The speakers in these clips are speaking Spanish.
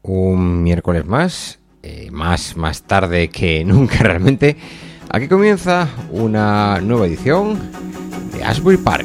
Un miércoles más, más tarde que nunca realmente. Aquí comienza una nueva edición de Asbury Park.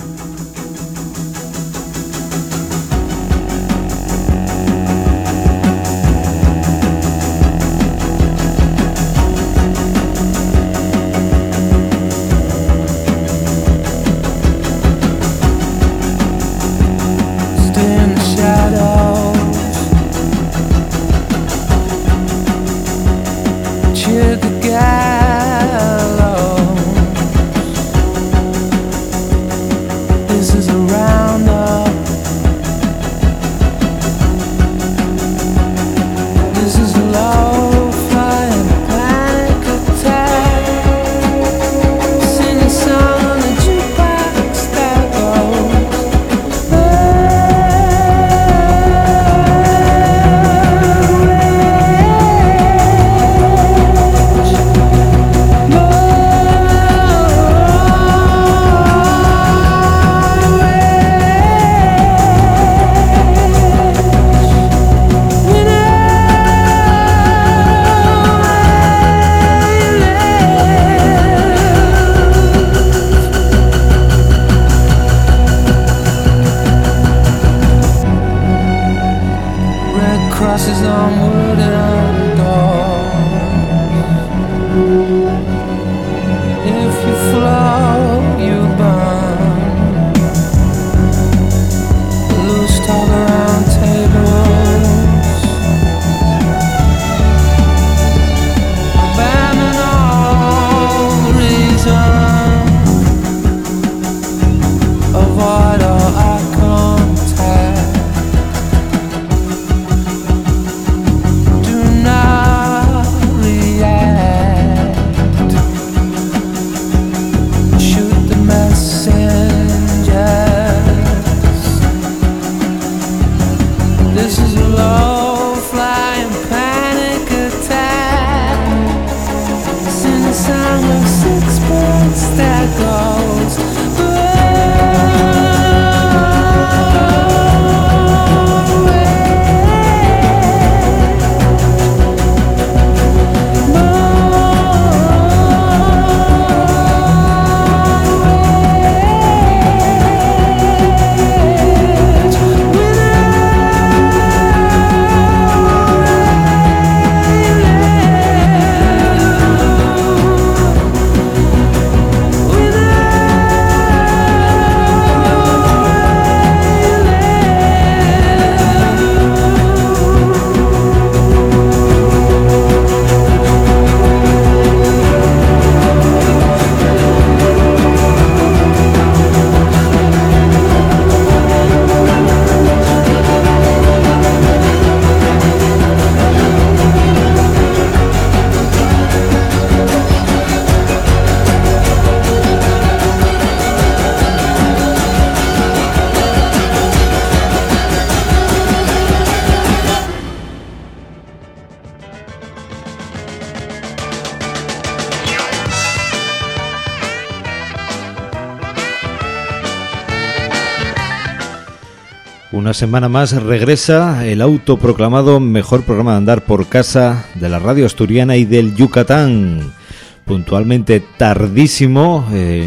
Una semana más regresa el autoproclamado mejor programa de andar por casa de la radio asturiana y del Yucatán. Puntualmente tardísimo,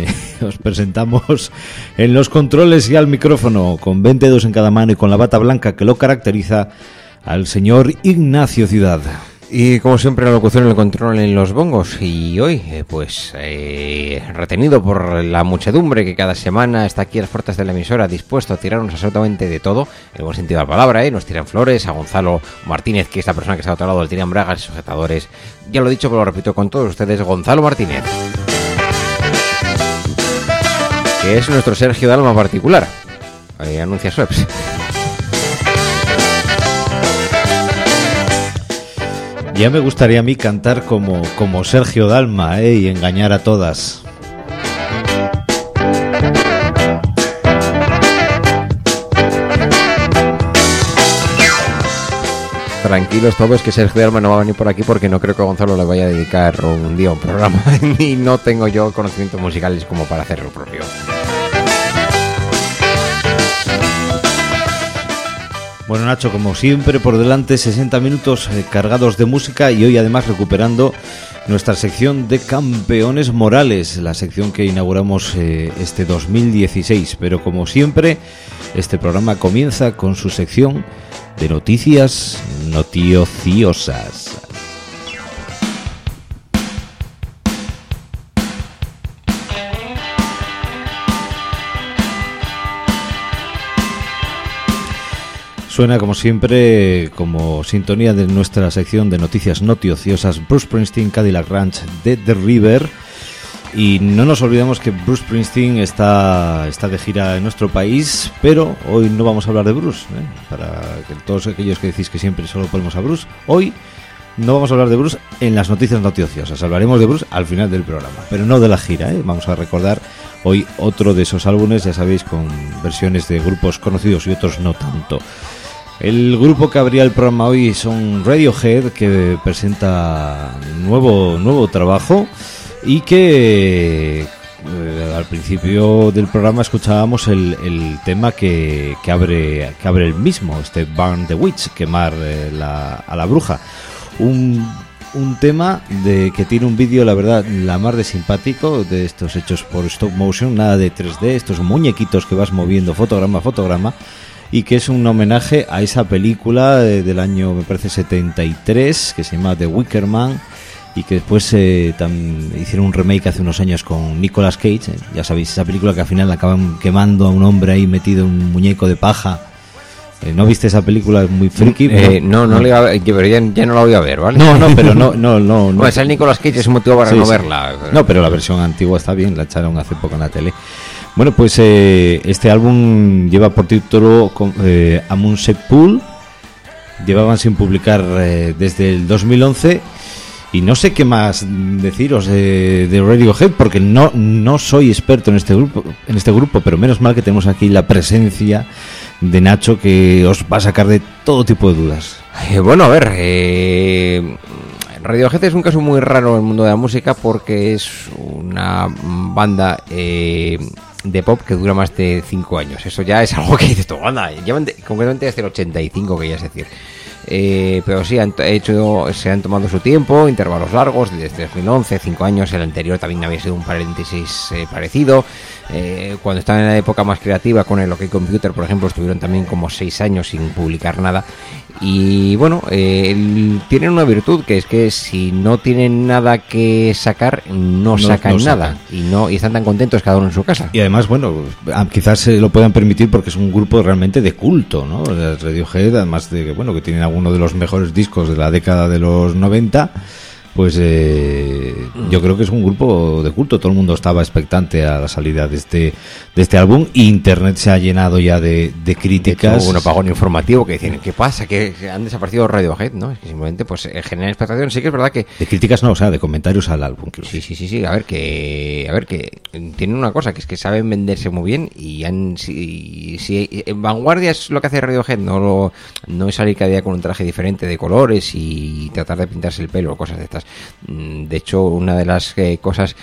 os presentamos en los controles y al micrófono, con 20 dedos en cada mano y con la bata blanca que lo caracteriza, al señor Ignacio Ciudad. Y como siempre la locución y el control en los bongos. Y hoy, retenido por la muchedumbre que cada semana está aquí a las puertas de la emisora, dispuesto a tirarnos absolutamente de todo, en el buen sentido de la palabra, nos tiran flores, a Gonzalo Martínez, que es la persona que está a otro lado, le tiran bragas y sujetadores. Ya lo he dicho, pero lo repito con todos ustedes, Gonzalo Martínez, que es nuestro Sergio Dalma particular. Anuncia Sweps. Ya me gustaría a mí cantar como Sergio Dalma, y engañar a todas. Tranquilos todos, que Sergio Dalma no va a venir por aquí porque no creo que Gonzalo le vaya a dedicar un día a un programa y no tengo yo conocimientos musicales como para hacer lo propio. Bueno, Nacho, como siempre, por delante 60 minutos cargados de música y hoy además recuperando nuestra sección de Campeones Morales, la sección que inauguramos este 2016. Pero como siempre, este programa comienza con su sección de noticias noticiosas. Suena como siempre, como sintonía de nuestra sección de noticias noticiosas, Bruce Springsteen, Cadillac Ranch de The River. Y no nos olvidamos que Bruce Springsteen está de gira en nuestro país, pero hoy no vamos a hablar de Bruce, para que todos aquellos que decís que siempre solo ponemos a Bruce, hoy no vamos a hablar de Bruce en las noticias noticiosas. Hablaremos de Bruce al final del programa, pero no de la gira, Vamos a recordar hoy otro de esos álbumes, ya sabéis, con versiones de grupos conocidos y otros no tanto. El grupo que abría el programa hoy son Radiohead, que presenta nuevo trabajo y que al principio del programa escuchábamos el tema que abre el mismo, este Burn the Witch, quemar a la bruja. Un tema que tiene un vídeo, la verdad, la mar de simpático, de estos hechos por stop motion, nada de 3D, estos muñequitos que vas moviendo fotograma a fotograma, y que es un homenaje a esa película del año, me parece, 73, que se llama The Wicker Man, y que después hicieron un remake hace unos años con Nicolas Cage, ya sabéis, esa película que al final acaban quemando a un hombre ahí metido en un muñeco de paja. ¿No viste esa película? Es muy friki. No le iba a ver, pero ya no la voy a ver, ¿vale? No, pero no. Pues el Nicolas Cage es un motivo para no verla. No, pero la versión antigua está bien, la echaron hace poco en la tele. Bueno, pues este álbum lleva por título Amun Sepul. Llevaban sin publicar desde el 2011. Y no sé qué más deciros de Radiohead, porque no soy experto en este grupo, pero menos mal que tenemos aquí la presencia de Nacho, que os va a sacar de todo tipo de dudas. Bueno, a ver, Radiohead es un caso muy raro en el mundo de la música, porque es una banda de pop que dura más de 5 años. Eso ya es algo que dices tú, anda, llevan concretamente desde el 85, que ya es decir. Pero sí, se han tomado su tiempo, intervalos largos, desde 2011, 5 años. El anterior también había sido un paréntesis parecido. Cuando estaban en la época más creativa con el OK Computer, por ejemplo, estuvieron también como 6 años sin publicar nada. Y bueno, tienen una virtud, que es que si no tienen nada que sacar, no sacan nada. Y están tan contentos cada uno en su casa. Y además, bueno, quizás se lo puedan permitir porque es un grupo realmente de culto, ¿no? Radiohead, además de que, bueno, que tienen algunos de los mejores discos de la década de los 90, pues yo creo que es un grupo de culto. Todo el mundo estaba expectante a la salida de este álbum. Internet se ha llenado ya de críticas. Hubo un apagón informativo que dicen, ¿qué pasa? Que han desaparecido Radiohead, ¿no? Es que simplemente pues generan expectación. Sí que es verdad que... De críticas no, o sea, de comentarios al álbum. Sí. A ver que tienen una cosa, que es que saben venderse muy bien, y si en vanguardia es lo que hace Radiohead, no es salir cada día con un traje diferente de colores y tratar de pintarse el pelo o cosas de estas. De hecho, una de las cosas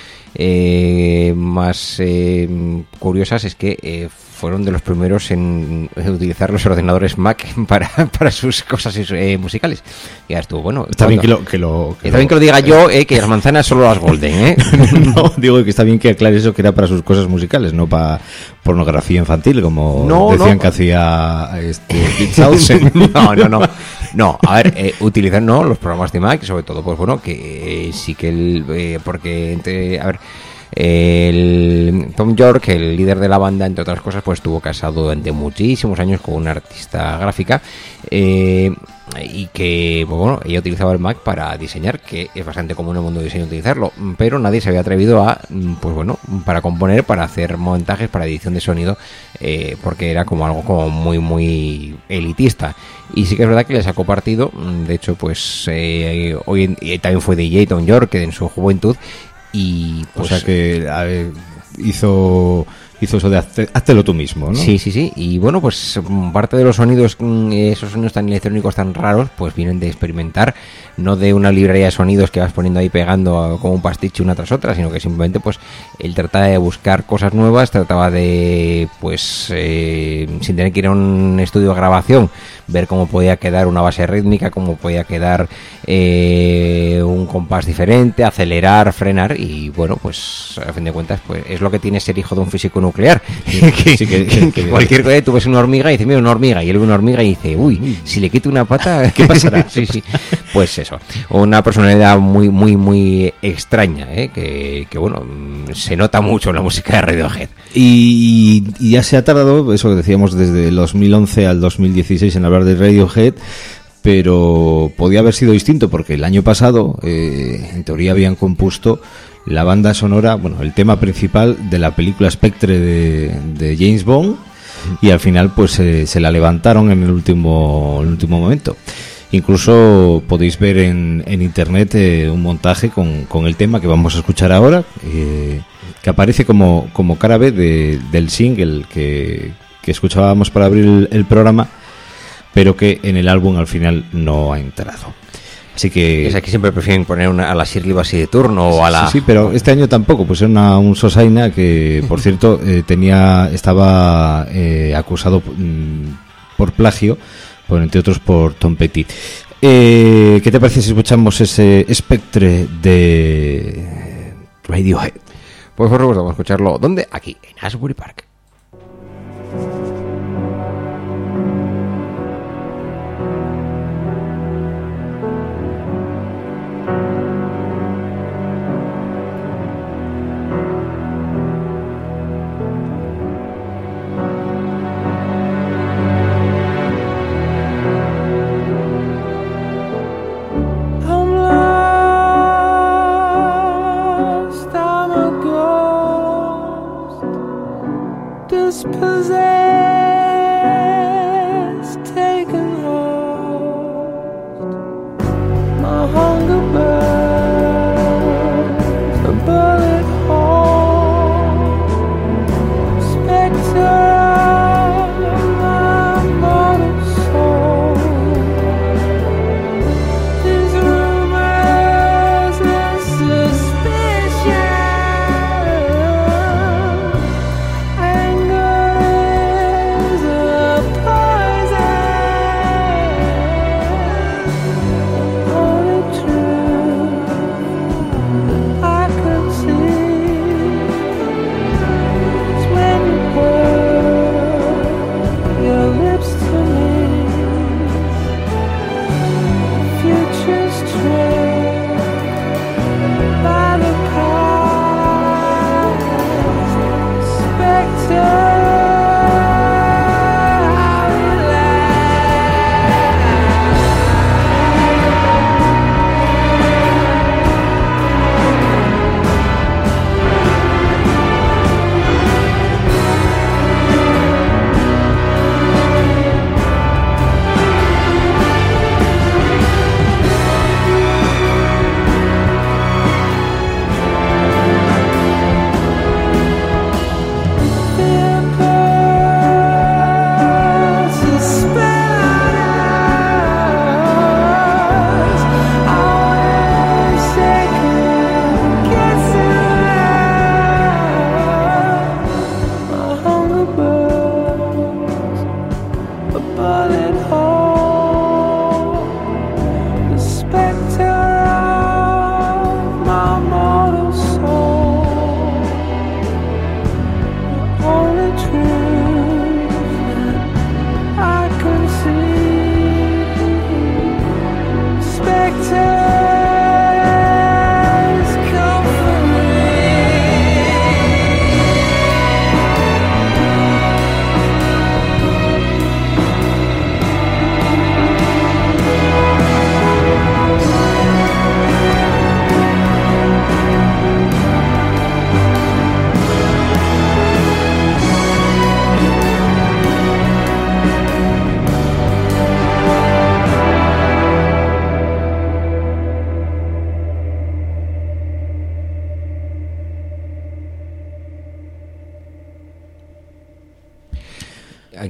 más curiosas es que fueron de los primeros en utilizar los ordenadores Mac para sus cosas musicales. Ya estuvo bueno. Está bien que lo diga yo, que las manzanas solo las Golden, No, digo que está bien que aclare eso, que era para sus cosas musicales, no para pornografía infantil, como decían que hacía Pizzausen. No, a ver, utilizar los programas de Mac, sobre todo, pues bueno, que sí que el Tom York, el líder de la banda, entre otras cosas, pues estuvo casado durante muchísimos años con una artista gráfica, y que, pues bueno, ella utilizaba el Mac para diseñar, que es bastante común en el mundo del diseño utilizarlo, pero nadie se había atrevido pues bueno, para componer, para hacer montajes, para edición de sonido, porque era como algo como muy, muy elitista. Y sí que es verdad que le sacó partido. De hecho, pues hoy también fue DJ Tom York en su juventud. Y pues, o sea que hizo hizo eso de háztelo tú mismo, ¿no? Sí, sí, sí. Y bueno, pues parte de los sonidos, esos sonidos tan electrónicos tan raros, pues vienen de experimentar, no de una librería de sonidos que vas poniendo ahí pegando como un pastiche una tras otra, sino que simplemente pues él trataba de buscar cosas nuevas, trataba de, pues sin tener que ir a un estudio de grabación, ver cómo podía quedar una base rítmica, cómo podía quedar un compás diferente, acelerar, frenar, y bueno, pues a fin de cuentas pues es lo que tiene ser hijo de un físico nuclear. Que cualquier cosa, tú ves una hormiga y dices, mira, una hormiga, y él ve una hormiga y dice, uy, si le quito una pata, ¿qué pasará? Sí, sí, pues eso, una personalidad muy, muy, muy extraña, que bueno, se nota mucho en la música de Radiohead. Y ya se ha tardado, eso que decíamos, desde el 2011 al 2016 en hablar de Radiohead, pero podía haber sido distinto porque el año pasado, en teoría, habían compuesto la banda sonora, bueno, el tema principal de la película Spectre de James Bond, y al final pues se la levantaron en el último momento. Incluso podéis ver en internet un montaje con el tema que vamos a escuchar ahora, que aparece como cara B del single que escuchábamos para abrir el programa, pero que en el álbum al final no ha entrado. Así que... Es que siempre prefieren poner a la Shirley Bassey de turno o a la... Sí, pero este año tampoco, pues era un Sosaina que, por cierto, estaba acusado por plagio, entre otros por Tom Petty. ¿Qué te parece si escuchamos ese Spectre de Radiohead? Pues por supuesto, vamos a escucharlo. ¿Dónde? Aquí, en Asbury Park.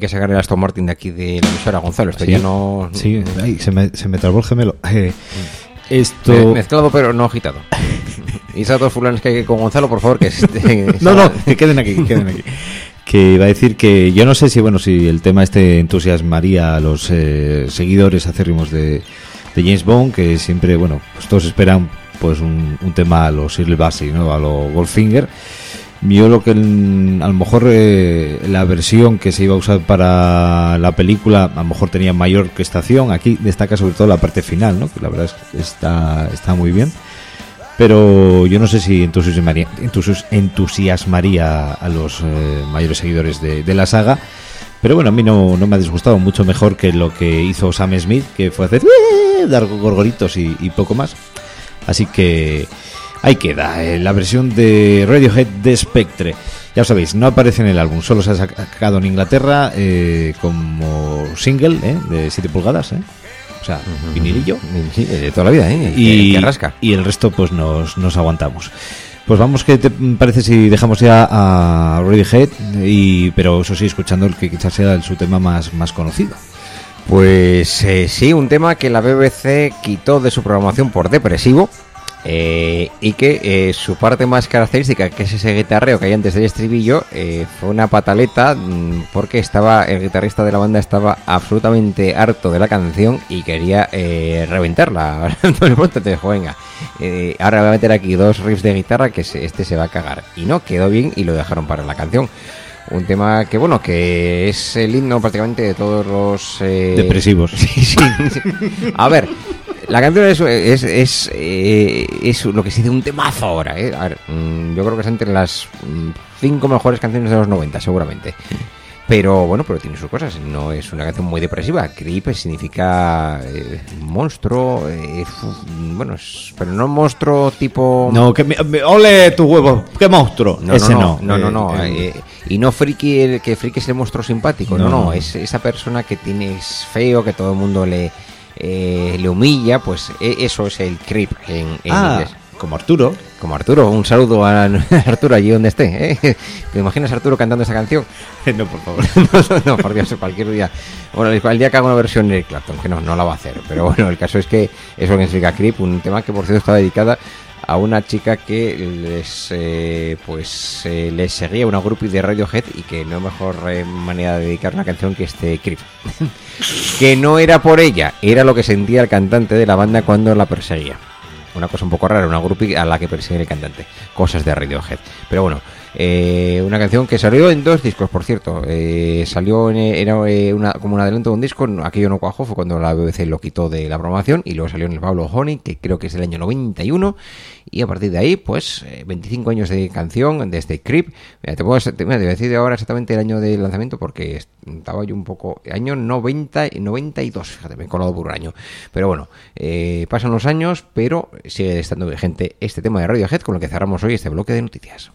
que sacar el Aston Martin de aquí de la emisora, Gonzalo. Esto sí, ya no... Sí, ay, se me trabó el gemelo. Esto... Mezclado pero no agitado. Y esos dos fulanes que hay con Gonzalo, por favor, que... No, que queden aquí. Que iba a decir que yo no sé si el tema entusiasmaría a los seguidores acérrimos de James Bond, que siempre, pues todos esperan pues un tema a los Shirley Bassey, ¿no? A los Goldfinger. Yo lo que a lo mejor la versión que se iba a usar para la película a lo mejor tenía mayor orquestación. Aquí destaca sobre todo la parte final, ¿no? Que la verdad es que está muy bien. Pero yo no sé si entusiasmaría a los mayores seguidores de la saga. Pero bueno, a mí no me ha disgustado, mucho mejor que lo que hizo Sam Smith, que fue hacer dar gorgoritos y poco más. Así que ahí queda la versión de Radiohead de Spectre. Ya os sabéis, no aparece en el álbum, solo se ha sacado en Inglaterra como single de 7 pulgadas, o sea, vinilillo. Sí, de toda la vida, y que rasca. Y el resto pues nos aguantamos. Pues vamos, ¿qué te parece si dejamos ya a Radiohead? Pero eso sí, escuchando el que quizás sea su tema más conocido. Pues sí, un tema que la BBC quitó de su programación por depresivo. Y que su parte más característica, que es ese guitarreo que hay antes del estribillo, fue una pataleta, porque el guitarrista de la banda estaba absolutamente harto de la canción y quería reventarla. Entonces dijo, venga, ahora voy a meter aquí 2 riffs de guitarra que se va a cagar. Y no, quedó bien y lo dejaron para la canción. Un tema que es el himno prácticamente de todos los... depresivos. Sí. A ver, la canción es lo que se dice un temazo ahora. A ver, yo creo que es entre las 5 mejores canciones de los 90, seguramente. Pero tiene sus cosas. No es una canción muy depresiva. Creep significa monstruo. Pero no monstruo tipo... No, que ole tu huevo, qué monstruo. Ese no. Y no friki, que friki es el monstruo simpático. No, es esa persona que es feo, que todo el mundo le humilla. Pues eso es el creep en inglés. Como Arturo. Un saludo a Arturo allí donde esté. ¿Te imaginas a Arturo cantando esa canción? No, por favor. No, por Dios, cualquier día. Bueno, el día que haga una versión de Eric Clapton, que no la va a hacer. Pero bueno, el caso es que eso que significa Creep, un tema que por cierto está dedicada a una chica que les seguía, una groupie de Radiohead, y que no hay mejor manera de dedicar una canción que Creep. Que no era por ella, era lo que sentía el cantante de la banda cuando la perseguía. Una cosa un poco rara, una groupie a la que persigue el cantante. Cosas de Radiohead. Pero bueno, una canción que salió en 2 discos, por cierto. Salió como un adelanto de un disco. Aquello no cuajó, fue cuando la BBC lo quitó de la programación. Y luego salió en el Pablo Honey, que creo que es del año 91. Y a partir de ahí, pues 25 años de canción desde Creep. Te voy a decir ahora exactamente el año de lanzamiento, porque estaba yo un poco... Año 92, fíjate, me he colado por un año. Pero bueno, pasan los años, pero sigue estando vigente este tema de Radiohead, con lo que cerramos hoy este bloque de noticias.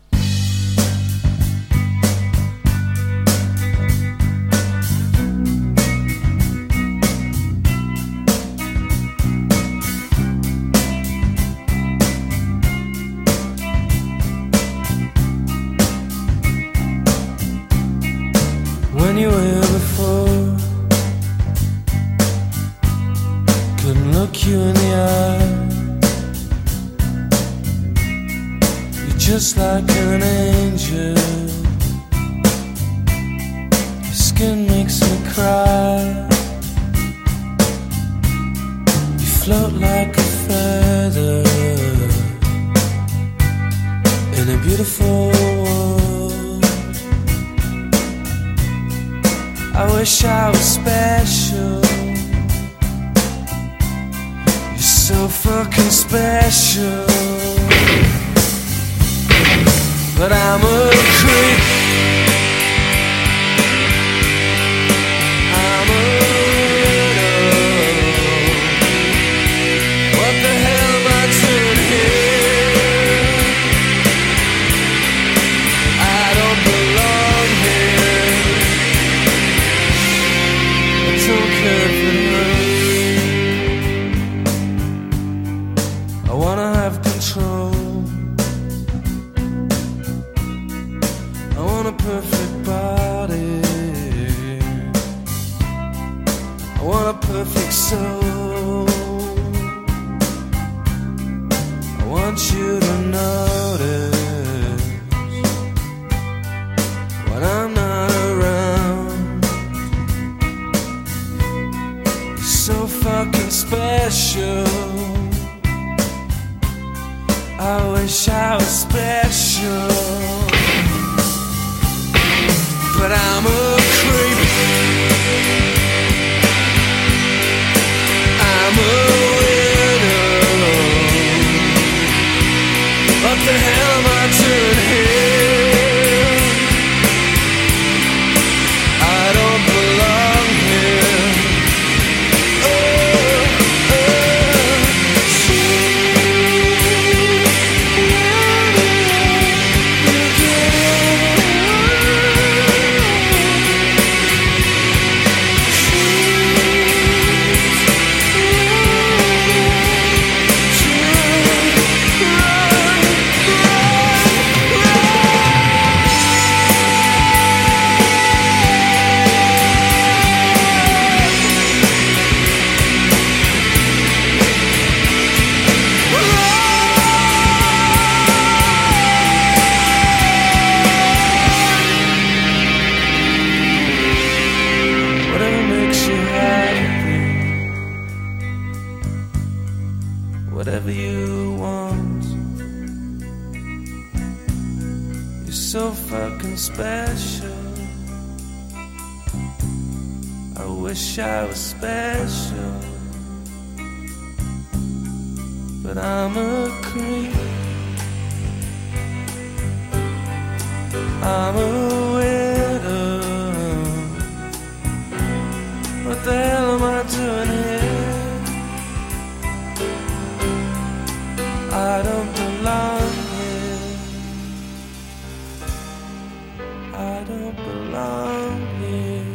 When you were here before, couldn't look you in the eye. You're just like an angel. Your skin makes me cry. You float like a feather in a beautiful world. I wish I was special. You're so fucking special. But I'm a creep. I'm a widow. What the hell am I doing here? I don't belong here. I don't care if it hurts. I wanna have control. I special. I wish I was special, but I'm a creep. I'm a widow. What the hell am I doing here? I don't belong here. Whatever you want, you're so fucking special. I wish I was special, but I'm a creep. I'm a widow. What the hell am I doing here? I don't belong here. I don't belong here.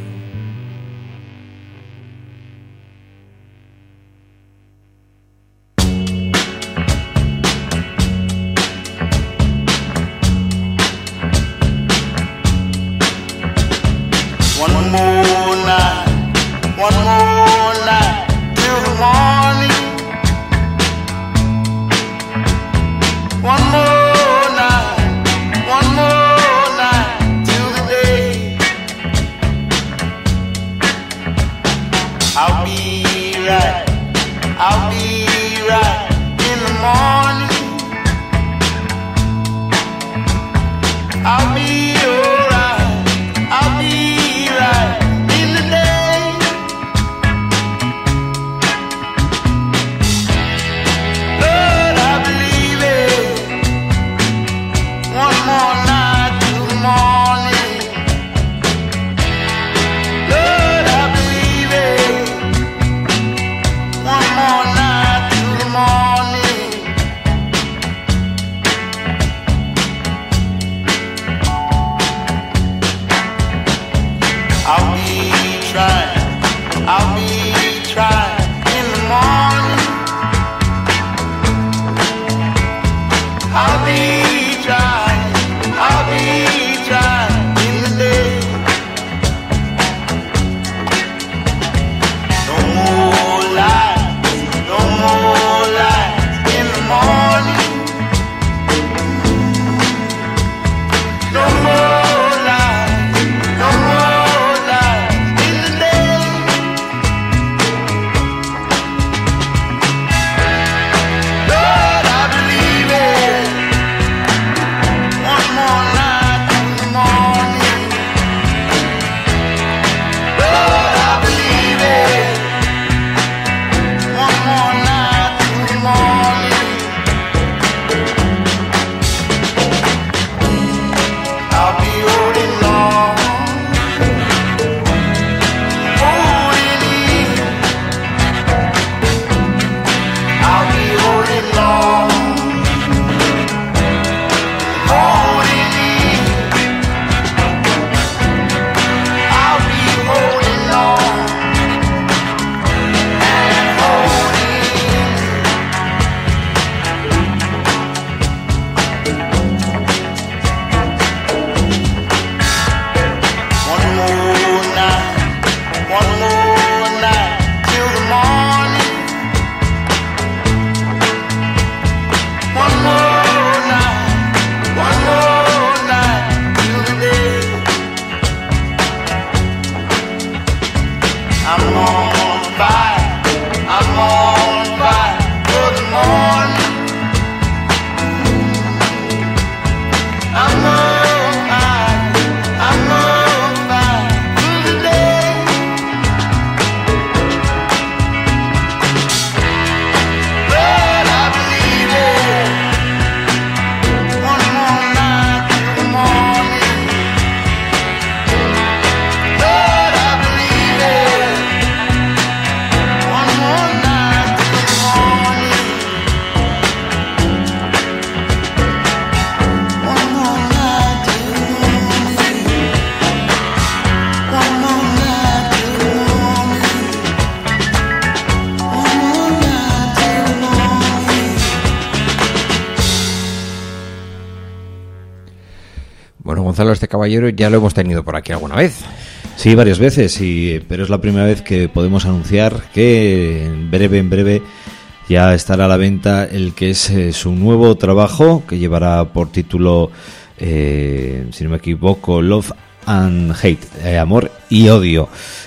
Gonzalo, este caballero ya lo hemos tenido por aquí alguna vez. Sí, varias veces, pero es la primera vez que podemos anunciar que en breve ya estará a la venta el que es su nuevo trabajo, que llevará por título, si no me equivoco, Love and Hate, amor y odio.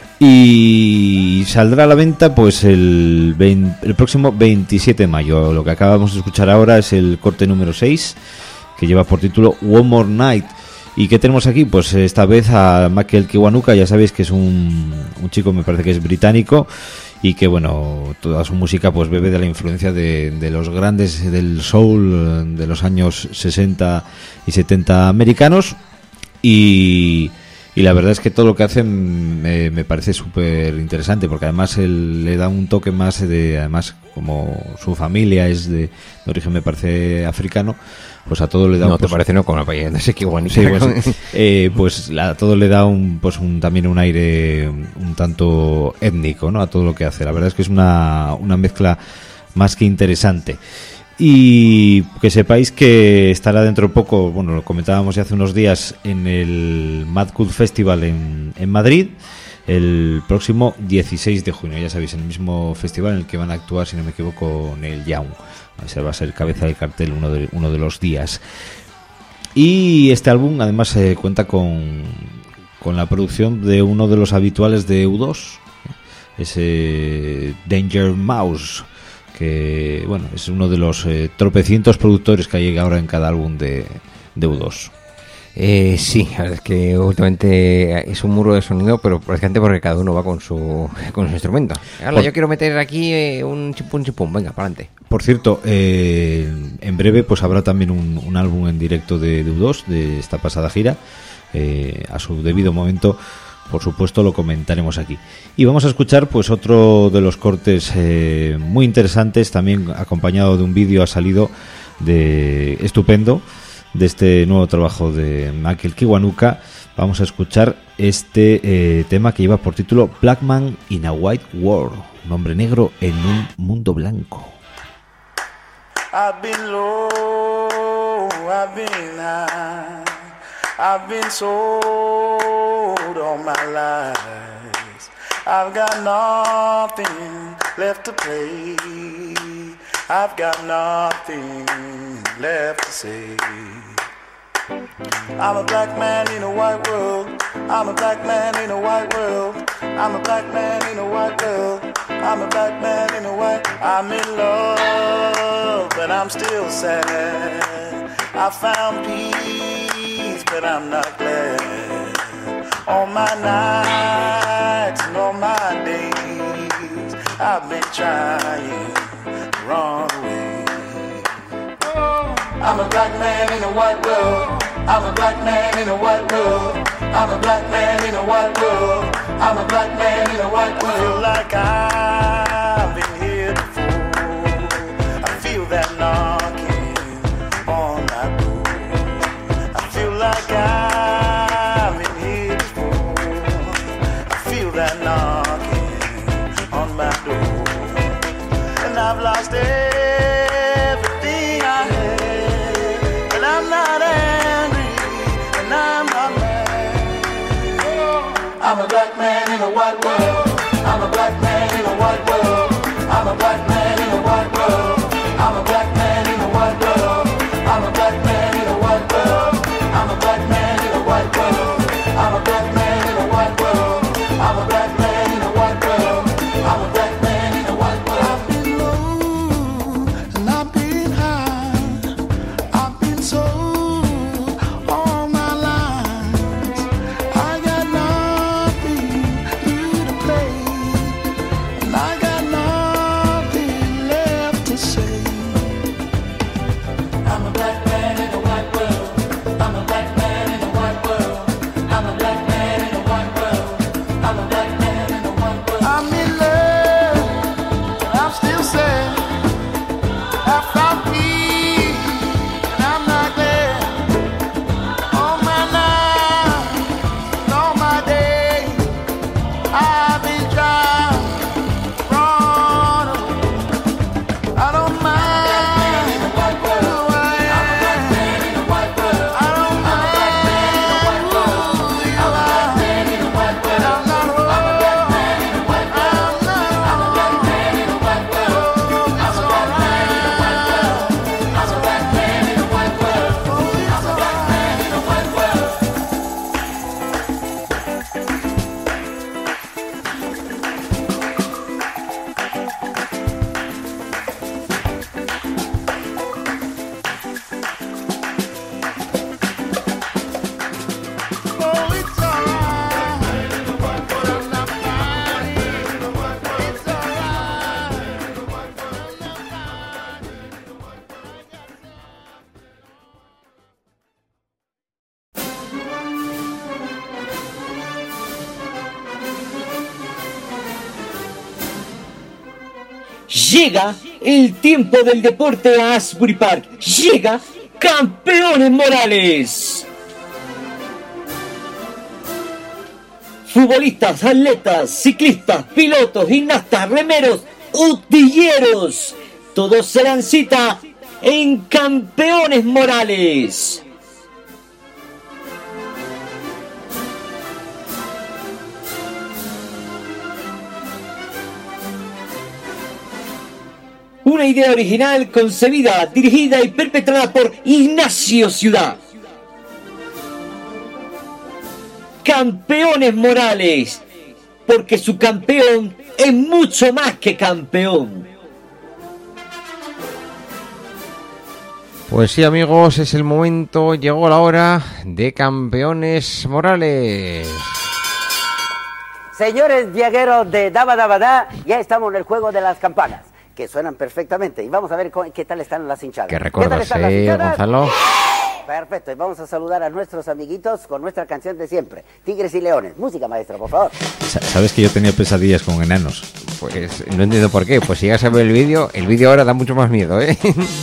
Y saldrá a la venta pues el próximo 27 de mayo. Lo que acabamos de escuchar ahora es el corte número 6, que lleva por título One More Night. ¿Y qué tenemos aquí? Pues esta vez a Michael Kiwanuka. Ya sabéis que es un chico, me parece que es británico, y que bueno, toda su música pues bebe de la influencia de los grandes del soul de los años 60 y 70 americanos. Y la verdad es que todo lo que hacen me parece súper interesante, porque además él le da un toque más además como su familia es de origen, me parece, africano, pues a todo le da no te parece, no, con la paella, no sé qué bueno. Sí, pues a todo le da también un aire un tanto étnico, ¿no?, a todo lo que hace. La verdad es que es una mezcla más que interesante. Y que sepáis que estará dentro de poco, bueno, lo comentábamos ya hace unos días, en el Mad Cool Festival en Madrid, el próximo 16 de junio. Ya sabéis, el mismo festival en el que van a actuar, si no me equivoco, Neil Young. Ese va a ser cabeza del cartel uno de los días. Y este álbum además cuenta con la producción de uno de los habituales de U2, ese Danger Mouse, que bueno, es uno de los tropecientos productores que hay ahora en cada álbum de U2. Sí, la verdad es que últimamente es un muro de sonido, pero prácticamente porque cada uno va con su instrumento. Ahora, yo quiero meter aquí un chipum, venga, para adelante. Por cierto, en breve pues habrá también un álbum en directo de U2, de esta pasada gira. A su debido momento, por supuesto, lo comentaremos aquí. Y vamos a escuchar pues otro de los cortes muy interesantes, también acompañado de un vídeo ha salido estupendo de este nuevo trabajo de Michael Kiwanuka. Vamos a escuchar este tema que lleva por título Black Man in a White World, un hombre negro en un mundo blanco. I've been low, I've been high, I've been sold all my life. I've got nothing left to play, I've got nothing left to say. I'm a black man in a white world, I'm a black man in a white world, I'm a black man in a white world, I'm a black man in a white. I'm in love, but I'm still sad. I found peace, but I'm not glad. All my nights and all my days, I've been trying the wrong way. I'm a black man in a white world, I'm a black man in a white world, I'm a black man in a white world, I'm a black man in a white world. I feel like I've been here before, I feel that knocking on my door. I feel like I've been here before, I feel that knocking on my door. And I've lost everything I had, and I'm not angry, and I'm not mad. I'm a black man in a white world, I'm a black man in a white world, I'm a black man in a white world, I'm a black man in a white world, I'm a black man in a white world, I'm a black man in a white world, I'm a black man in a white world, I'm a black man in a white world, I'm a black man in a white world. I've been low and I've been high, I've been sold all my life. I got nothing new to play, and I got nothing Llega el tiempo del deporte a Asbury Park. Llega Campeones Morales. Futbolistas, atletas, ciclistas, pilotos, gimnastas, remeros, utilleros. Todos se dan cita en Campeones Morales. Una idea original concebida, dirigida y perpetrada por Ignacio Ciudad. Campeones Morales, porque su campeón es mucho más que campeón. Pues sí, amigos, es el momento, llegó la hora de Campeones Morales. Señores viajeros de Daba Daba Da, ya estamos en el juego de las campanas, que suenan perfectamente. Y vamos a ver qué tal están las hinchadas. Que recuerdos, Gonzalo. Perfecto, y vamos a saludar a nuestros amiguitos con nuestra canción de siempre, Tigres y Leones. Música, maestro, por favor. Sabes que yo tenía pesadillas con enanos. Pues no entiendo por qué. Pues si llegas a ver el vídeo ahora da mucho más miedo, ¿eh?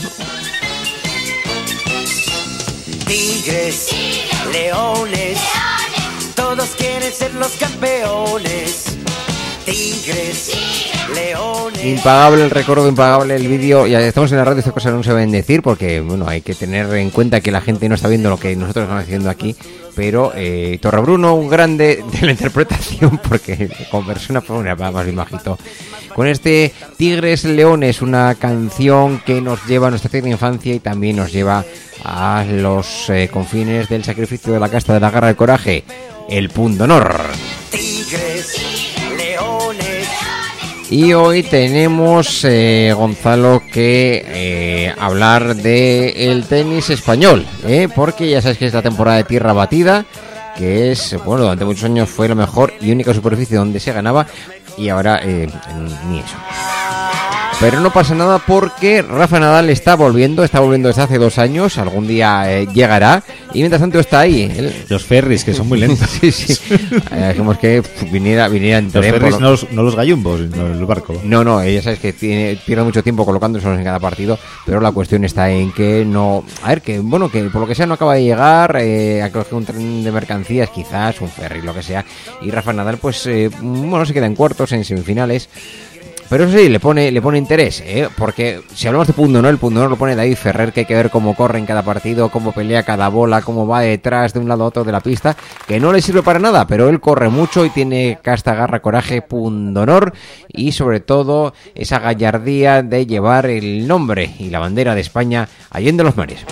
Tigres, leones, todos quieren ser los campeones. Tigres, leones. Impagable el recuerdo, impagable el vídeo. Ya estamos en la radio, estas cosas no se deben decir porque, bueno, hay que tener en cuenta que la gente no está viendo lo que nosotros estamos haciendo aquí. Pero Torrebruno, un grande de la interpretación, porque como persona fue más bien bajito. Con este Tigres Leones, una canción que nos lleva a nuestra tierna infancia y también nos lleva a los confines del sacrificio de la casta, de la garra del coraje, el pundonor. Tigres, leones. Y hoy tenemos, Gonzalo, que hablar del tenis español, porque ya sabes que es la temporada de tierra batida, que es, bueno, durante muchos años fue la mejor y única superficie donde se ganaba, y ahora ni eso. Pero no pasa nada porque Rafa Nadal está volviendo desde hace 2 años, algún día llegará, y mientras tanto está ahí. Los ferries, que son muy lentos. Sí. Dijimos que viniera en los ferries, no los gallumbos, no el barco. No, ya sabes que pierde mucho tiempo colocándose en cada partido, pero la cuestión está en que no... A ver, que por lo que sea no acaba de llegar, a coger un tren de mercancías, quizás, un ferry, lo que sea, y Rafa Nadal, pues, se queda en cuartos, en semifinales. Pero eso sí, le pone interés, porque si hablamos de pundonor, el pundonor lo pone David Ferrer, que hay que ver cómo corre en cada partido, cómo pelea cada bola, cómo va detrás de un lado a otro de la pista, que no le sirve para nada, pero él corre mucho y tiene casta, garra, coraje, pundonor y sobre todo esa gallardía de llevar el nombre y la bandera de España allende los mares.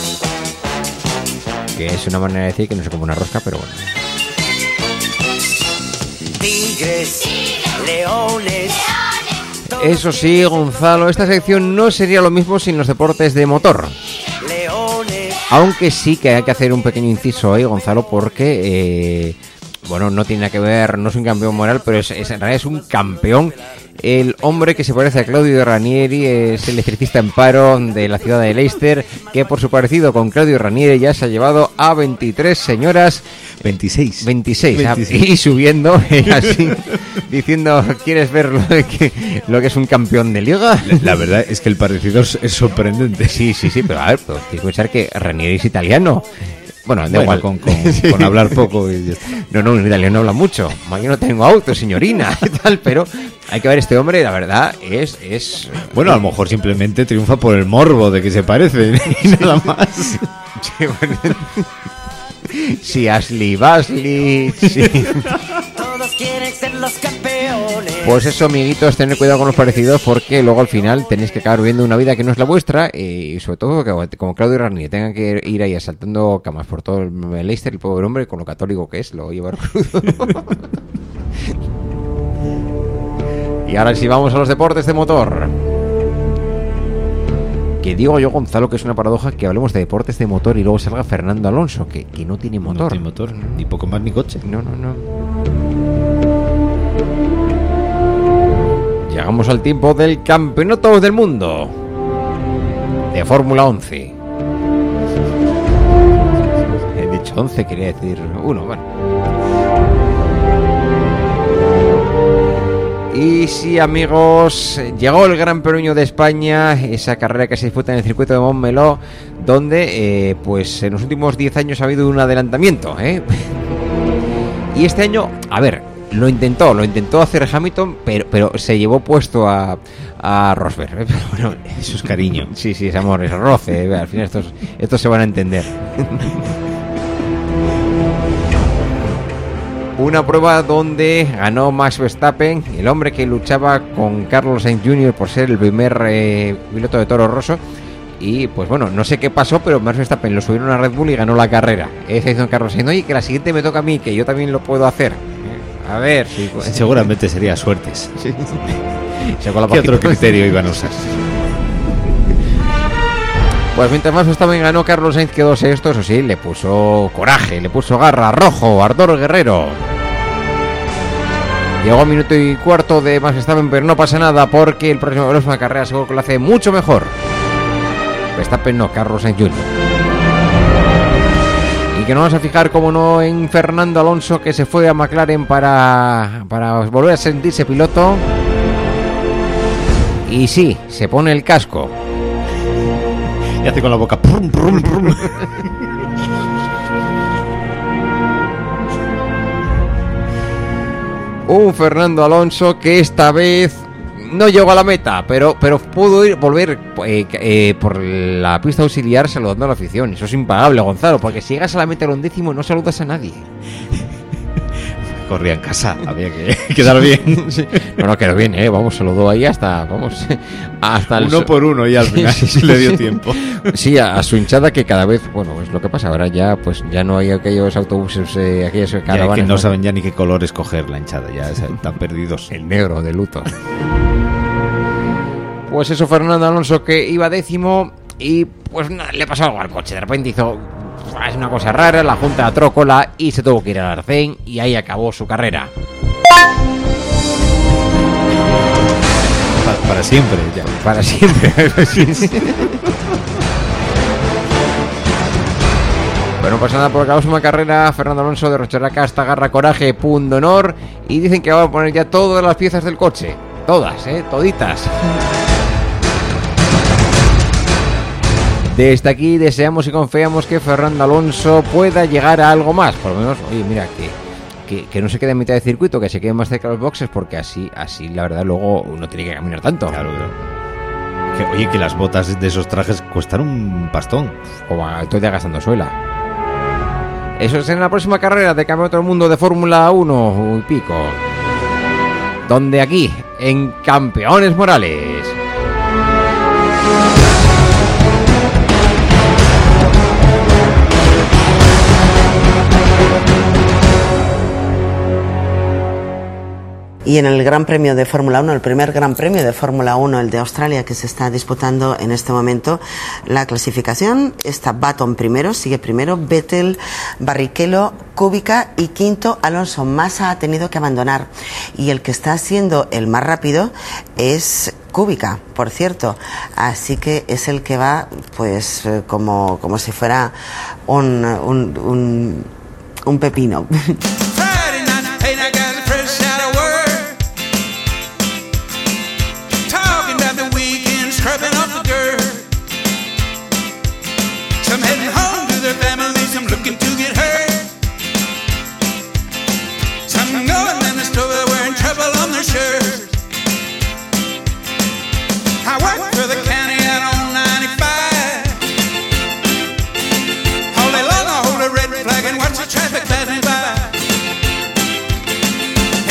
Que es una manera de decir que no sé como una rosca, pero bueno. Tigres, leones. Eso sí, Gonzalo, esta sección no sería lo mismo sin los deportes de motor. Aunque sí que hay que hacer un pequeño inciso ahí, Gonzalo, porque, no tiene nada que ver, no es un campeón moral, pero en realidad es un campeón. El hombre que se parece a Claudio Ranieri es el electricista en paro de la ciudad de Leicester, que por su parecido con Claudio Ranieri ya se ha llevado a 23 señoras. 26. Y subiendo, así, diciendo, ¿quieres ver lo que es un campeón de liga? La verdad es que el parecido es sorprendente. Sí, pero a ver, tienes que escuchar que Ranieri es italiano. Bueno, da igual. Con hablar poco y ya está. No, en italiano no habla mucho. Yo no tengo auto, señorina, y tal, pero hay que ver este hombre, la verdad, es... Bueno, a lo mejor simplemente triunfa por el morbo de que se parece y nada más. Sí, bueno. Sí, Ashley Basley, sí. Todos quieren ser los campeones. Pues eso, amiguitos, tener cuidado con los parecidos, porque luego al final tenéis que acabar viviendo una vida que no es la vuestra, y sobre todo que como Claudio Ranieri tenga que ir ahí asaltando camas por todo el Leicester, el pobre hombre, con lo católico que es, lo lleva crudo. Y ahora sí vamos a los deportes de motor. Que digo yo, Gonzalo, que es una paradoja que hablemos de deportes de motor y luego salga Fernando Alonso, que no tiene motor. No tiene motor, ni poco más ni coche. No. Llegamos al tiempo del Campeonato del Mundo de Fórmula 11. He dicho 11, quería decir 1, bueno. Y sí, amigos, llegó el Gran Premio de España, esa carrera que se disputa en el circuito de Montmeló, donde pues en los últimos 10 años ha habido un adelantamiento, ¿eh? Y este año, a ver, lo intentó hacer Hamilton, pero se llevó puesto a Rosberg, ¿eh? Pero bueno, Eso es cariño. sí, es amor, es roce, ¿eh? Al final estos se van a entender. Una prueba donde ganó Max Verstappen, el hombre que luchaba con Carlos Sainz Jr. por ser el primer piloto de Toro Rosso. Y pues bueno, no sé qué pasó, pero Max Verstappen lo subieron a Red Bull y ganó la carrera. Ese hizo Carlos Sainz, oye, que la siguiente me toca a mí, que yo también lo puedo hacer. A ver, sí, pues, Seguramente sería suertes. sí. ¿Qué otro criterio iban a usar? Pues mientras más Verstappen ganó, Carlos Sainz quedó sexto, eso sí, le puso coraje, le puso garra, rojo, ardor guerrero. Llegó a minuto y cuarto de Max Verstappen, pero no pasa nada porque el próxima carrera seguro que lo hace mucho mejor. Verstappen no, Carlos Sainz Jr. Y que nos vamos a fijar, como no, en Fernando Alonso, que se fue a McLaren para volver a sentirse piloto. Y sí, se pone el casco. Y hace con la boca prum, prum, prum. Un Fernando Alonso que esta vez no llegó a la meta, pero pudo volver por la pista auxiliar saludando a la afición. Eso es impagable, Gonzalo, porque si llegas a la meta del 11º no saludas a nadie. Corría en casa, había que quedar bien. Sí. No, quedó bien, vamos, saludó ahí hasta el... Uno por uno y al final le dio tiempo. Sí, a su hinchada, que cada vez, bueno, es lo que pasa, ahora ya pues ya no hay aquellos autobuses, aquellos caravanas. Ya que no saben ya ni qué color escoger la hinchada, ya están perdidos. El negro de luto. Pues eso, Fernando Alonso, que iba décimo y pues le pasó algo al coche. De repente hizo... Es una cosa rara, la junta trócola y se tuvo que ir al arcén y ahí acabó su carrera. Para siempre, ya. Para siempre. Bueno, no pasa nada, por la última carrera Fernando Alonso derrochará casta, garra, coraje, punto honor, y dicen que va a poner ya todas las piezas del coche. Todas, toditas. Desde aquí deseamos y confiamos que Fernando Alonso pueda llegar a algo más. Por lo menos, oye, mira, que no se quede en mitad de circuito, que se quede más cerca de los boxes, porque así la verdad luego uno tiene que caminar tanto. Claro. Oye, que las botas de esos trajes cuestan un pastón. Estoy ya gastando suela. Eso es en la próxima carrera de Campeonato del Mundo de Fórmula 1 y pico. Donde aquí, en Campeones Morales. Y en el Gran Premio de Fórmula 1, el primer Gran Premio de Fórmula 1, el de Australia, que se está disputando en este momento, la clasificación está Button primero, sigue primero, Vettel, Barrichello, Kubica y quinto Alonso. Massa ha tenido que abandonar. Y el que está siendo el más rápido es Kubica, por cierto. Así que es el que va, pues, como si fuera un pepino.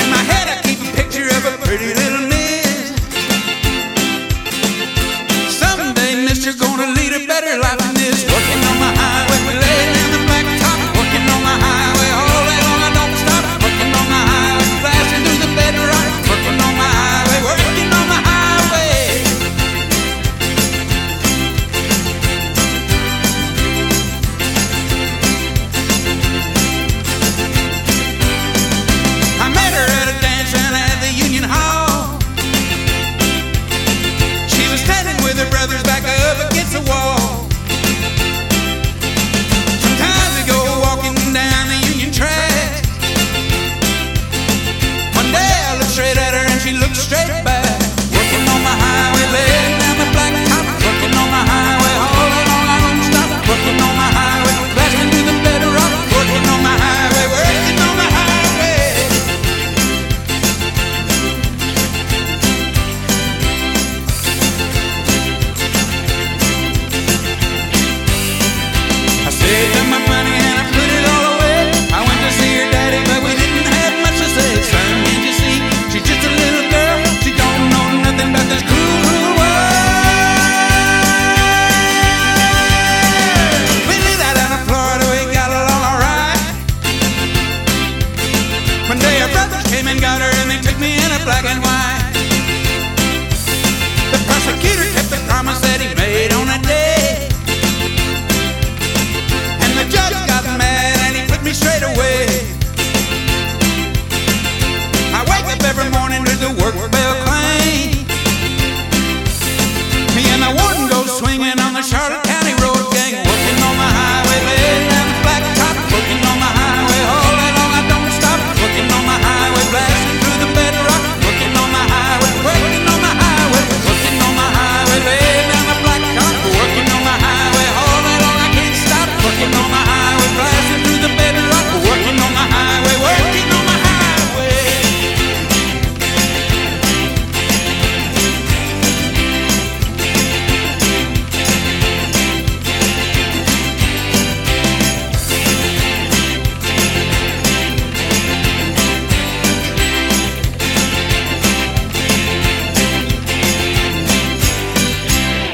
Pretty little miss.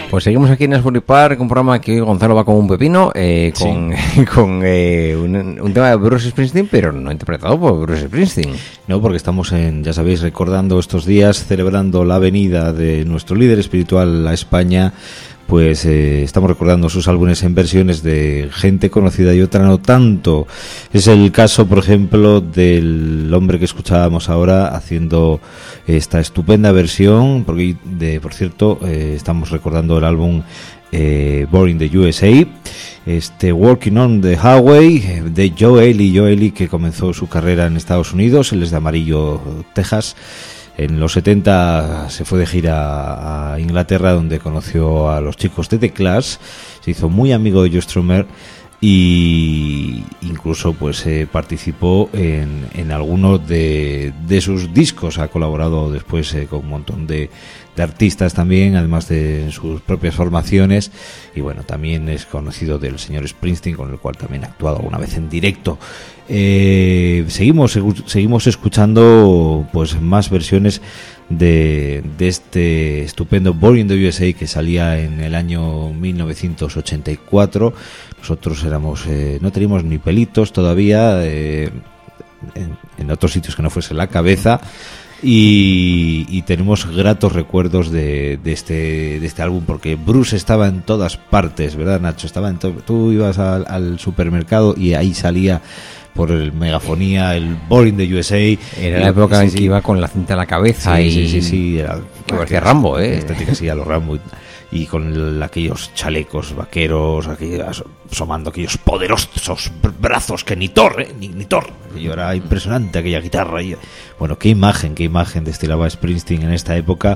Pues seguimos aquí en Asbury Park, un programa que hoy Gonzalo va como un pepino, con un tema de Bruce Springsteen, pero no interpretado por Bruce Springsteen. No, porque estamos ya sabéis, recordando estos días, celebrando la venida de nuestro líder espiritual a España. Pues estamos recordando sus álbumes en versiones de gente conocida y otra no tanto. Es el caso, por ejemplo, del hombre que escuchábamos ahora haciendo esta estupenda versión, porque por cierto, estamos recordando el álbum Born in the USA, Walking on the Highway de Joe Ely, que comenzó su carrera en Estados Unidos, él es de Amarillo, Texas. En los 70 se fue de gira a Inglaterra, donde conoció a los chicos de The Clash, se hizo muy amigo de Joe Strummer y incluso pues participó en algunos de sus discos. Ha colaborado después con un montón de artistas también, además de sus propias formaciones, y bueno, también es conocido del señor Springsteen, con el cual también ha actuado alguna vez en directo. Seguimos escuchando pues más versiones de este estupendo Born in the USA, que salía en el año 1984. Nosotros no teníamos ni pelitos todavía en otros sitios que no fuese la cabeza. Y tenemos gratos recuerdos de este álbum, porque Bruce estaba en todas partes, ¿verdad, Nacho? Tú ibas al supermercado y ahí salía por el megafonía el Born in the USA. Era la época en que iba con la cinta en la cabeza. Sí, era que parecía Rambo, estética así a los Rambo, y con aquellos chalecos vaqueros, asomando aquellos poderosos brazos que ni Thor, y era impresionante aquella guitarra. Bueno, qué imagen destilaba Springsteen en esta época,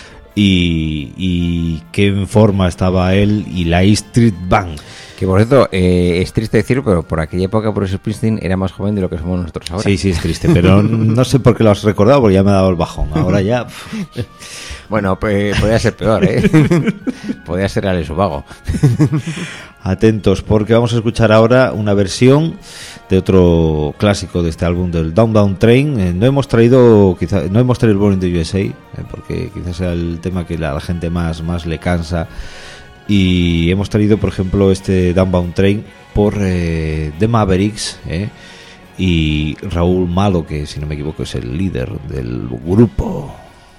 y qué en forma estaba él y la E Street Band. Que por cierto, es triste decirlo, pero por aquella época Bruce Springsteen era más joven de lo que somos nosotros ahora. Sí, es triste, pero no sé por qué lo has recordado, porque ya me ha dado el bajón. Ahora ya... Bueno, pues podría ser peor, podría ser Alex Ubago. Atentos, porque vamos a escuchar ahora una versión de otro clásico de este álbum, del Down Down Train. No hemos traído el Born in the USA, porque quizás sea el tema que a la gente más le cansa. Y hemos traído, por ejemplo, este Downbound Train por The Mavericks, y Raúl Malo, que si no me equivoco es el líder del grupo.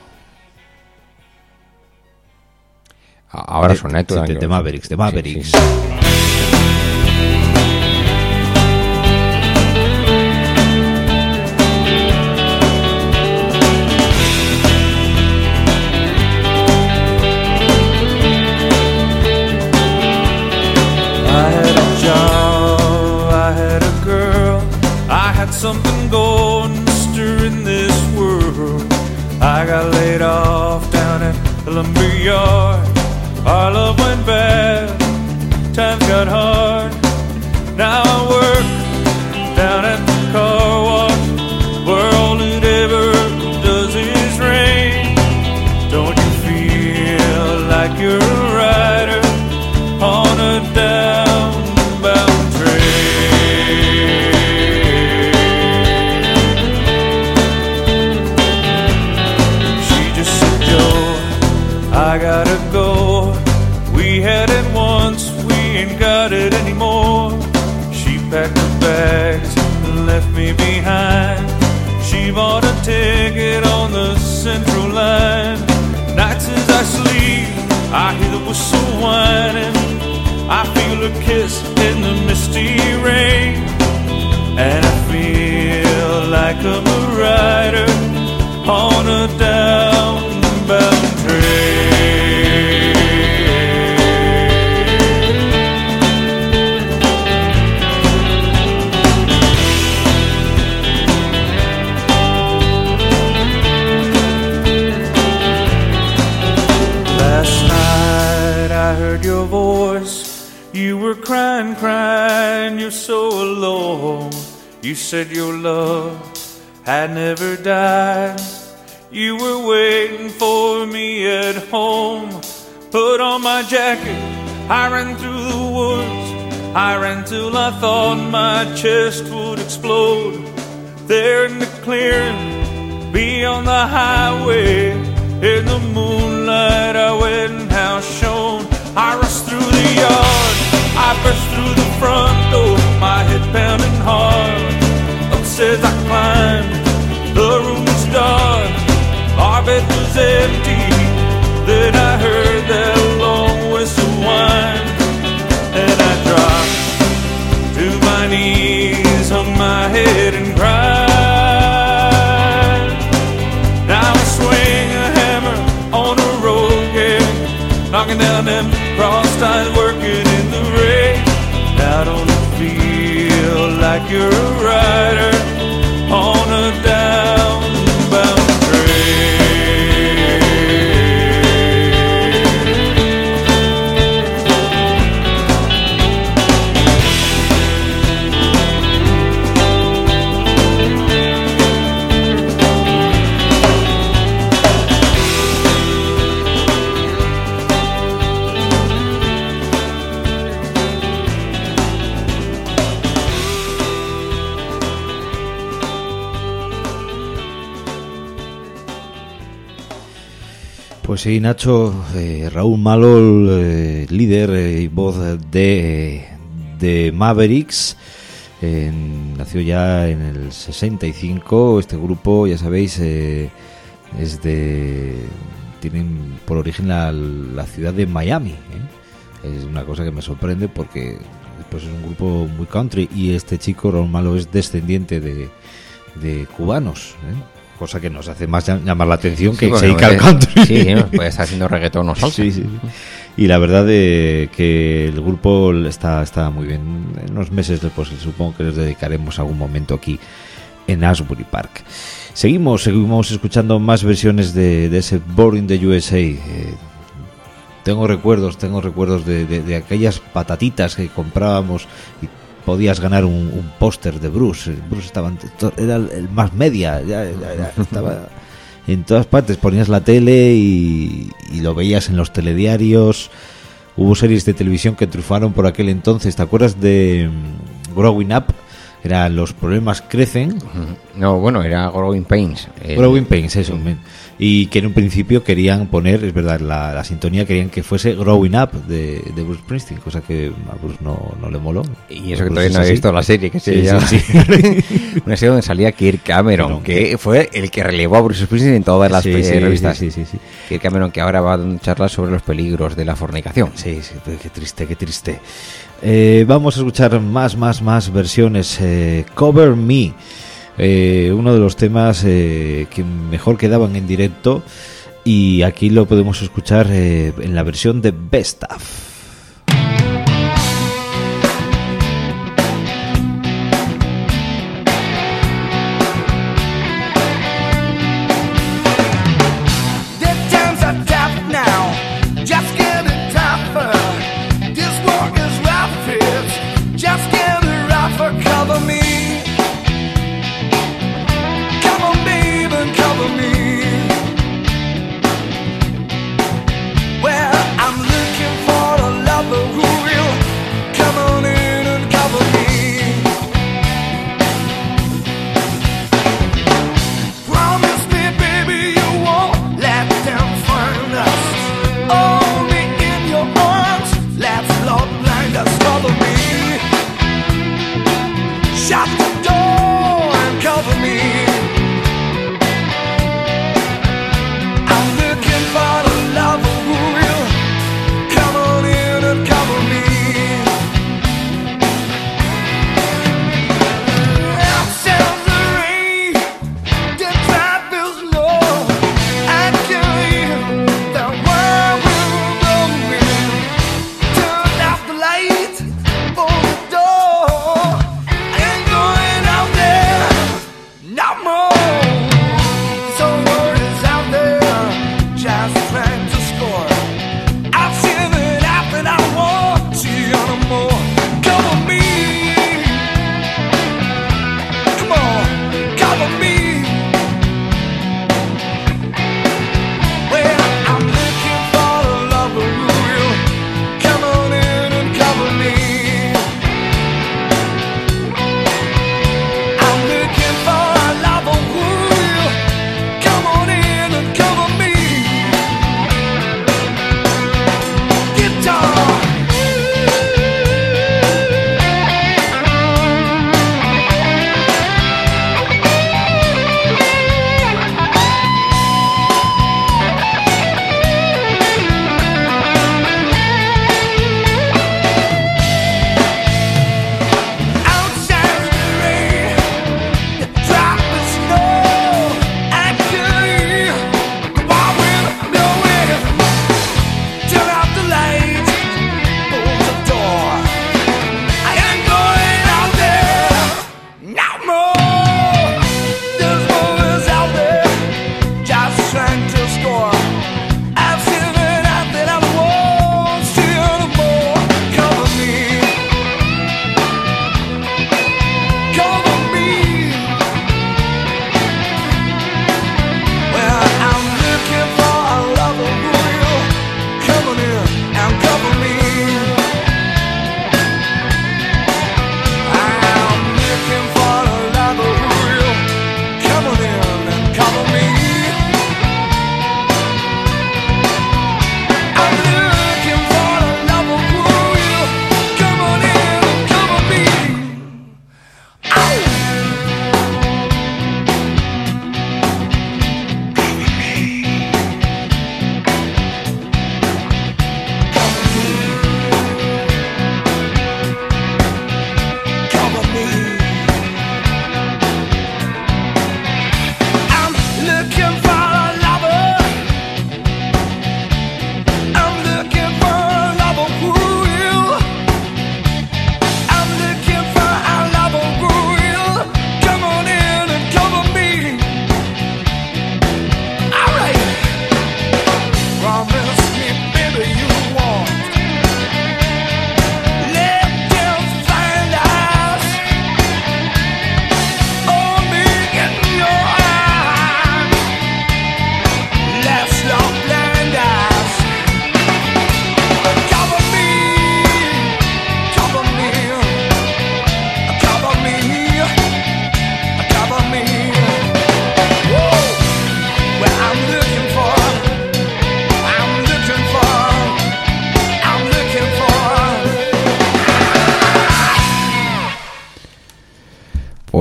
Ahora suena The Mavericks. Sí. Something going stirring this world. I got laid off down at the lumber yard. Our love went bad, times got hard. Now I work down at the car wash, where all it ever does is rain. Don't you feel like you're a rider on a downbound train? I gotta go. We had it once, we ain't got it anymore. She packed her bags and left me behind. She bought a ticket on the Central Line. Nights as I sleep, I hear the whistle whining. I feel her kiss in the misty rain. And I feel like I'm a rider on a downbound train. Your voice, you were crying, you're so alone. You said your love had never died. You were waiting for me at home. Put on my jacket, I ran through the woods. I ran till I thought my chest would explode. There in the clearing, beyond the highway, in the moonlight, our wedding house shone. I rush through the yard, I burst through the front door, my head pounding hard. Upstairs I climbed, the room was dark, our bed was empty. Then I heard that long whistle whine, and I dropped to my knees, hung my head and cried. Now I swing a hammer on a road gate, knocking down them cross ties, working in the rain. Now don't it feel like you're a rider on a downbound train? Pues sí, Nacho, Raúl Malo, líder y voz de Mavericks, nació ya en el 65. Este grupo, ya sabéis, tienen por origen la ciudad de Miami. Es una cosa que me sorprende porque pues es un grupo muy country, y este chico, Raúl Malo, es descendiente de cubanos, cosa que nos hace más llamar la atención, sí, que bueno, se dedica al country. Sí, ¿no? Puede estar haciendo reggaetón o salsa. Sí. Y la verdad que el grupo está muy bien. En unos meses después supongo que les dedicaremos algún momento aquí en Asbury Park. Seguimos escuchando más versiones de ese Born in the USA. Tengo recuerdos de aquellas patatitas que comprábamos y podías ganar un póster de Bruce. Bruce era el más media, ya estaba en todas partes. Ponías la tele y lo veías en los telediarios. Hubo series de televisión que triunfaron por aquel entonces. ¿Te acuerdas de Growing Up? Era Los problemas crecen. No, bueno, era Growing Pains. Growing Pains, eso. Y que en un principio querían poner, es verdad, la sintonía querían que fuese Growing Up de Bruce Springsteen, cosa que a Bruce no le moló. Y eso que todavía no he visto la serie, que sí. Una serie donde salía Kirk Cameron, que fue el que relevó a Bruce Springsteen en todas las revistas. Sí. Kirk Cameron, que ahora va a dar charlas sobre los peligros de la fornicación. Sí, qué triste. Vamos a escuchar más versiones. Cover Me, uno de los temas que mejor quedaban en directo, y aquí lo podemos escuchar en la versión de Best Of. Well, I'm looking for a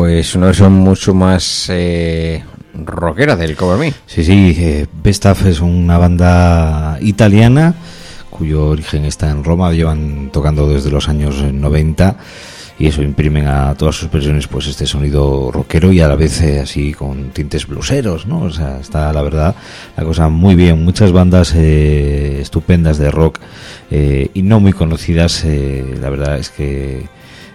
Pues una versión mucho más rockera del Cover Me. Sí, Bestaff es una banda italiana cuyo origen está en Roma, llevan tocando desde los años 90 y eso imprimen a todas sus versiones pues este sonido rockero y a la vez así con tintes blueseros, ¿no? O sea, está la verdad la cosa muy bien, muchas bandas estupendas de rock y no muy conocidas, la verdad es que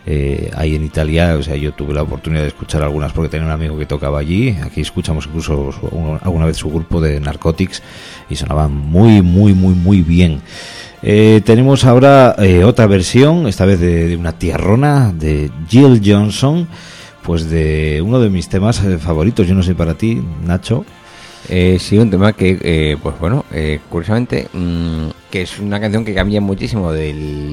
hay en Italia, o sea, yo tuve la oportunidad de escuchar algunas porque tenía un amigo que tocaba allí. Aquí escuchamos incluso alguna vez su grupo de Narcotics y sonaban muy bien. Tenemos ahora otra versión, esta vez de una tierrona de Jill Johnson, pues de uno de mis temas favoritos. Yo no sé para ti, Nacho. Sí, un tema que, pues bueno, curiosamente, que es una canción que cambia muchísimo del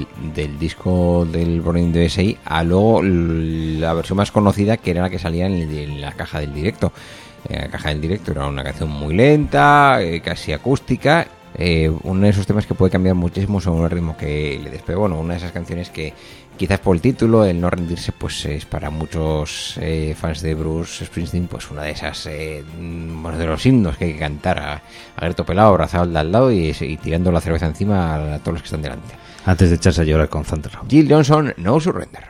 disco del Burning DSI a luego la versión más conocida, que era la que salía en la caja del directo. La caja del directo era una canción muy lenta, casi acústica, uno de esos temas que puede cambiar muchísimo según el ritmo que le despegó. Bueno, una de esas canciones que quizás por el título, el no rendirse, pues es para muchos fans de Bruce Springsteen, pues una de esas, bueno, de los himnos que hay que cantar a grito pelado, abrazado al de al lado y tirando la cerveza encima a todos los que están delante. Antes de echarse a llorar con Thunder Road. Jill Johnson, No Surrender.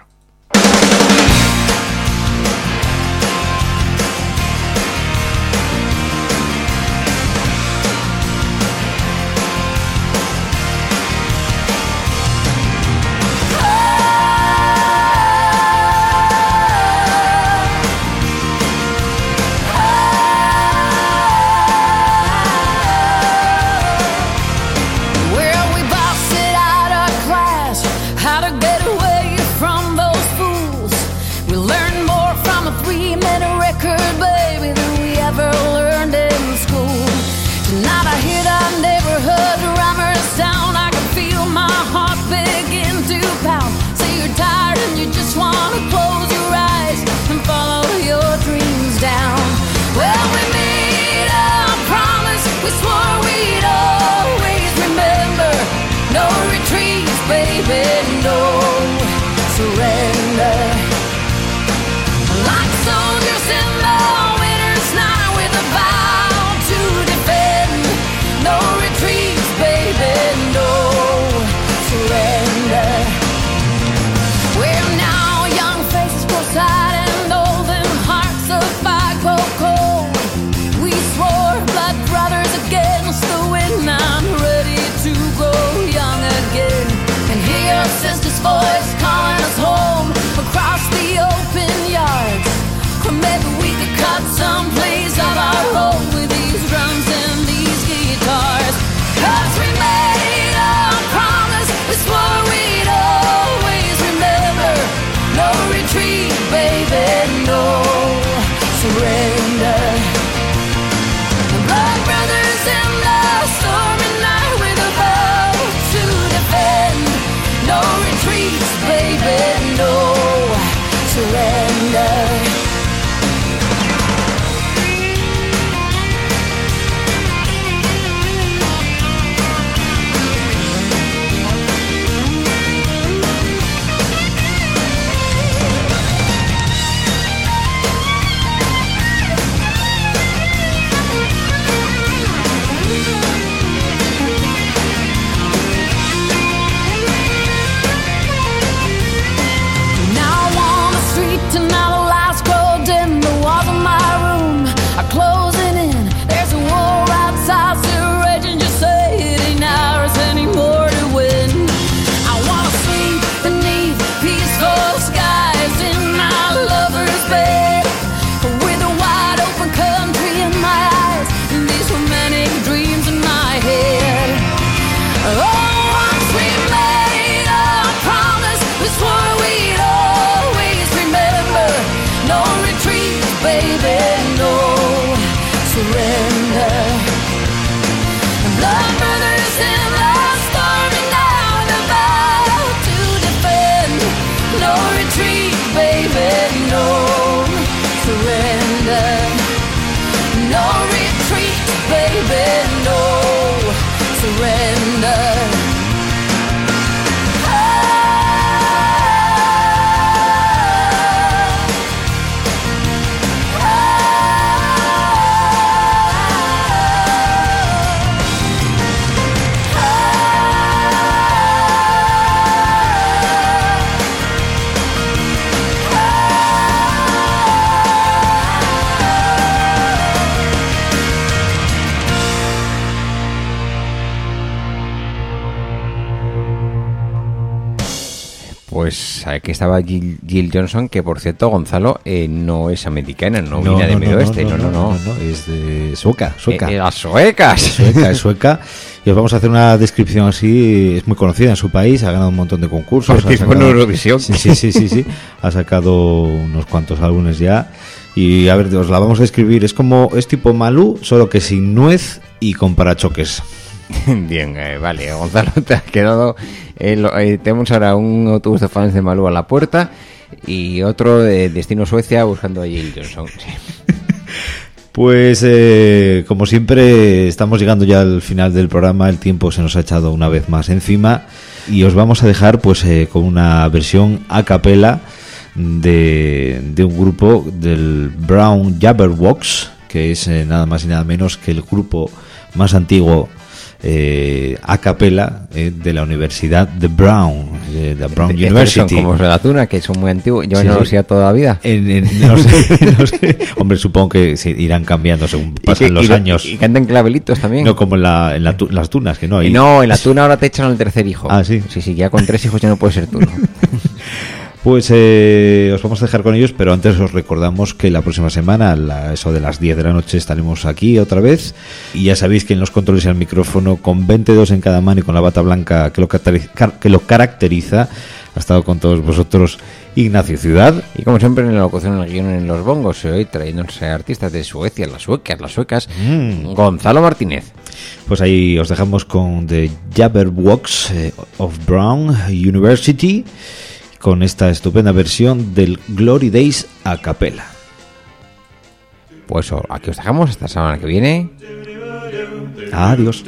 Sister's voice calling us home. Pues aquí estaba Jill Johnson, que por cierto, Gonzalo, no es americana, no viene de Medio Oeste, no, es de sueca. Las suecas. Es sueca. Y os vamos a hacer una descripción así. Es muy conocida en su país, ha ganado un montón de concursos. Participó en Eurovisión. Sí. Ha sacado unos cuantos álbumes ya. Y a ver, os la vamos a describir. Es tipo Malú, solo que sin nuez y con parachoques. Bien, vale, Gonzalo, te has quedado. Tenemos ahora un autobús de fans de Malú a la puerta y otro de Destino Suecia buscando a Jill Johnson. Sí. Pues como siempre estamos llegando ya al final del programa, el tiempo se nos ha echado una vez más encima y os vamos a dejar pues con una versión a capela de un grupo del Brown Jabberwogs, que es nada más y nada menos que el grupo más antiguo a capela de la Universidad de Brown, de Brown University. Son como los de la Tuna, que son muy antiguos. Yo no lo sé toda la vida. No sé. Hombre, supongo que se irán cambiando según pasan los años. Y cantan clavelitos también. No como en las tunas, que no hay. No, en la Tuna ahora te echan al tercer hijo. Ah, sí. Sí, ya con 3 hijos ya no puedes ser tú, ¿no? Pues os vamos a dejar con ellos, pero antes os recordamos que la próxima semana, eso de las 10 de la noche, estaremos aquí otra vez. Y ya sabéis que en los controles y al micrófono, con 22 en cada mano y con la bata blanca que lo caracteriza, ha estado con todos vosotros Ignacio Ciudad. Y como siempre en la locución, en el guión, en los bongos, hoy trayéndose artistas de Suecia, las suecas, Gonzalo Martínez. Pues ahí os dejamos con The Jabberwogs of Brown University, con esta estupenda versión del Glory Days a capela. Pues aquí os dejamos hasta la semana que viene. Adiós.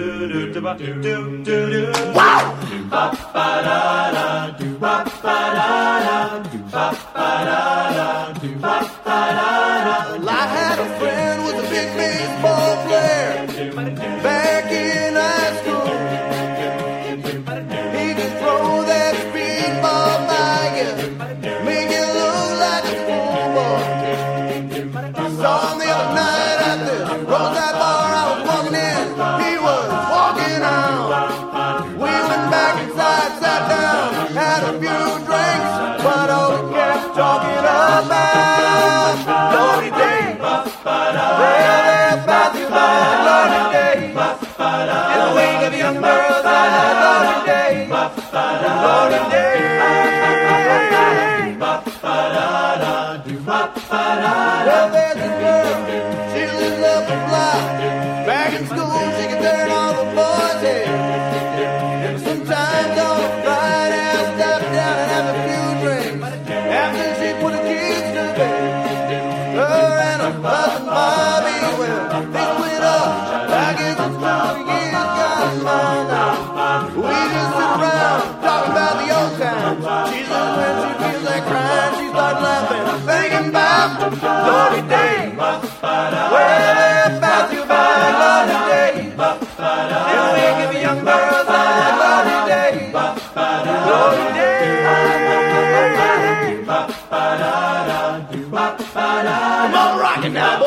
Glory Day, well, about you by Glory Day, and we give young girls a Glory Day, Glory Day. Come on, rock it now,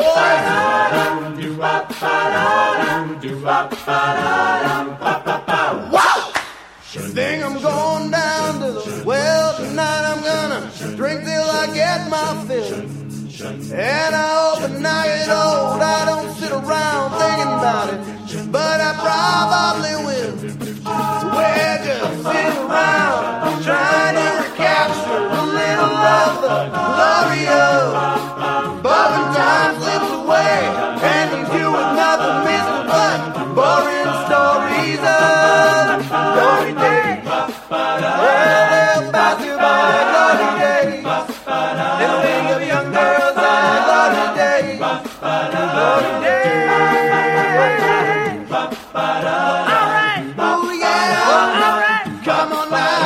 boys. Think I'm going down to the well tonight. I'm gonna drink till I get my fill. And I hope at night old I don't sit around thinking about it, but I probably will. We're just sitting around trying to recapture a little of the glory of. But when time slips away and leaves you with nothing missing but boring stories of glory day. Well, they'll pass you by glory day. They'll think of young girls. Come on now.